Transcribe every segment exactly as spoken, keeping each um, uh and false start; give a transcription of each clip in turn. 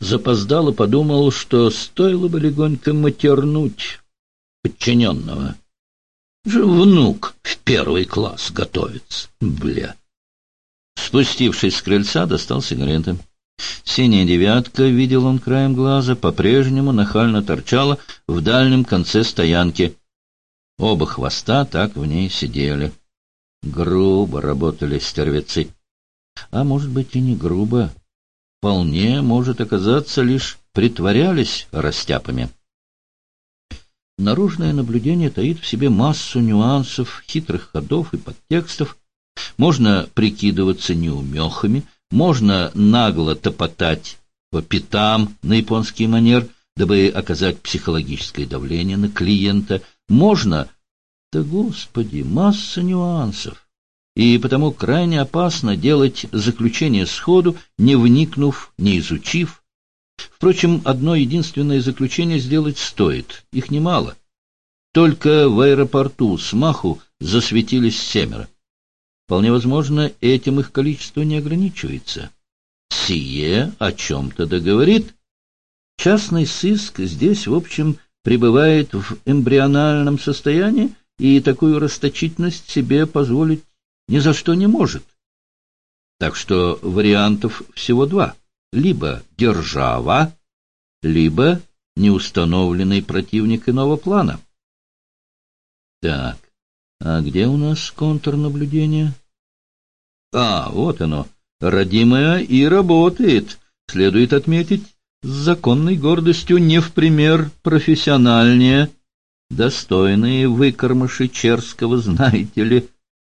запоздало подумал, что стоило бы легонько матернуть подчиненного. Же внук в первый класс готовится, бля. Спустившись с крыльца, достал сигареты. Синяя девятка, видел он краем глаза, по-прежнему нахально торчала в дальнем конце стоянки. Оба хвоста так в ней сидели. Грубо работали стервецы. А может быть и не грубо. Вполне может оказаться, лишь притворялись растяпами. Наружное наблюдение таит в себе массу нюансов, хитрых ходов и подтекстов. Можно прикидываться неумехами, можно нагло топотать по пятам на японский манер, дабы оказать психологическое давление на клиента. Можно... Да, господи, масса нюансов. И потому крайне опасно делать заключение сходу, не вникнув, не изучив. Впрочем, одно единственное заключение сделать стоит. Их немало. Только в аэропорту смаху засветились семеро. Вполне возможно, этим их количество не ограничивается. Сие о чем-то договорит. Частный сыск здесь, в общем, пребывает в эмбриональном состоянии и такую расточительность себе позволить ни за что не может. Так что вариантов всего два. Либо держава, либо неустановленный противник иного плана. Так, а где у нас контрнаблюдение? А, вот оно, родимое и работает. Следует отметить, с законной гордостью не в пример профессиональнее, достойные выкормыши Черского, знаете ли.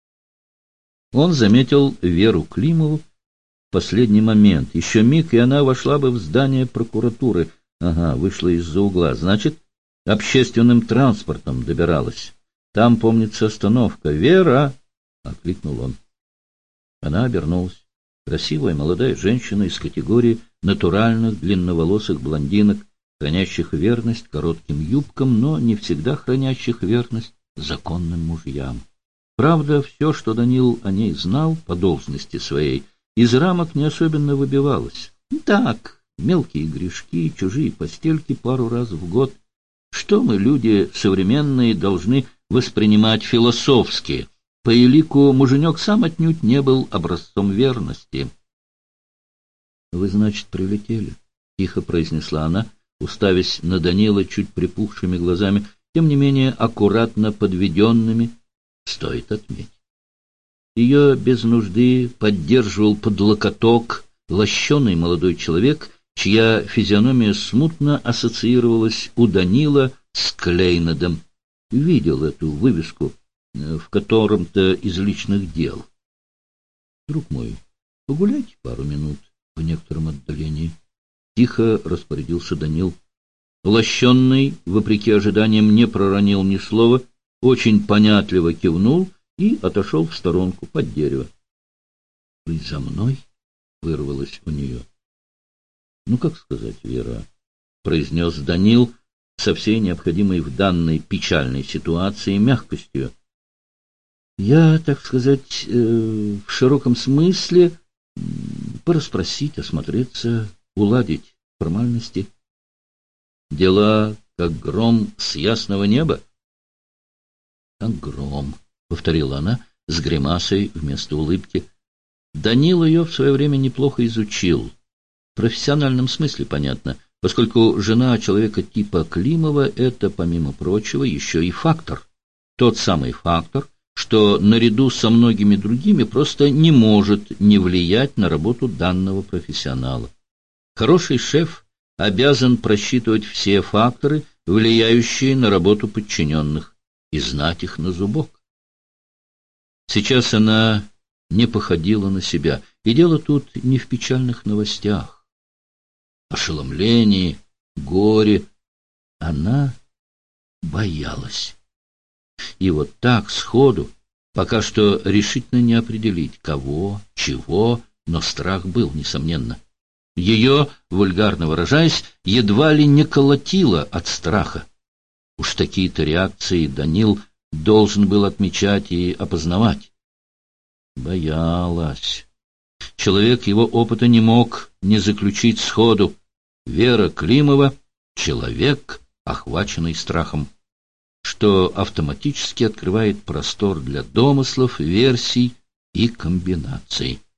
Он заметил Веру Климову в последний момент. Еще миг, и она вошла бы в здание прокуратуры. Ага, вышла из-за угла. Значит, общественным транспортом добиралась. Там, помнится, остановка. «Вера!» — окликнул он. Она обернулась. Красивая молодая женщина из категории натуральных длинноволосых блондинок, хранящих верность коротким юбкам, но не всегда хранящих верность законным мужьям. Правда, все, что Данил о ней знал по должности своей, из рамок не особенно выбивалось. Так, мелкие грешки, чужие постельки пару раз в год. Что мы, люди современные, должны воспринимать философски? По элику муженек сам отнюдь не был образцом верности. — Вы, значит, прилетели? — тихо произнесла она, уставясь на Данила чуть припухшими глазами, тем не менее аккуратно подведенными, стоит отметить. Ее без нужды поддерживал под локоток лощеный молодой человек, чья физиономия смутно ассоциировалась у Данила с Клейнодом. Видел эту вывеску в котором-то из личных дел. — Друг мой, погуляйте пару минут в некотором отдалении. Тихо распорядился Данил. Лощенный, вопреки ожиданиям, не проронил ни слова, очень понятливо кивнул и отошел в сторонку под дерево. — Вы за мной? — вырвалось у нее. — Ну, как сказать, Вера? — произнес Данил со всей необходимой в данной печальной ситуации мягкостью. — Я, так сказать, э, в широком смысле порасспросить, осмотреться, уладить формальности. Дела как гром с ясного неба? — Как гром, — повторила она с гримасой вместо улыбки. Данил ее в свое время неплохо изучил. В профессиональном смысле, понятно, поскольку жена человека типа Климова — это, помимо прочего, еще и фактор. Тот самый фактор, что наряду со многими другими просто не может не влиять на работу данного профессионала. Хороший шеф обязан просчитывать все факторы, влияющие на работу подчиненных, и знать их на зубок. Сейчас она не походила на себя, и дело тут не в печальных новостях, ошеломлении, горе. Она боялась. И вот так, сходу, пока что решительно не определить, кого, чего, но страх был, несомненно. Ее, вульгарно выражаясь, едва ли не колотило от страха. Уж такие-то реакции Данил должен был отмечать и опознавать. Боялась. Человек его опыта не мог не заключить сходу. Вера Климова — человек, охваченный страхом, что автоматически открывает простор для домыслов, версий и комбинаций.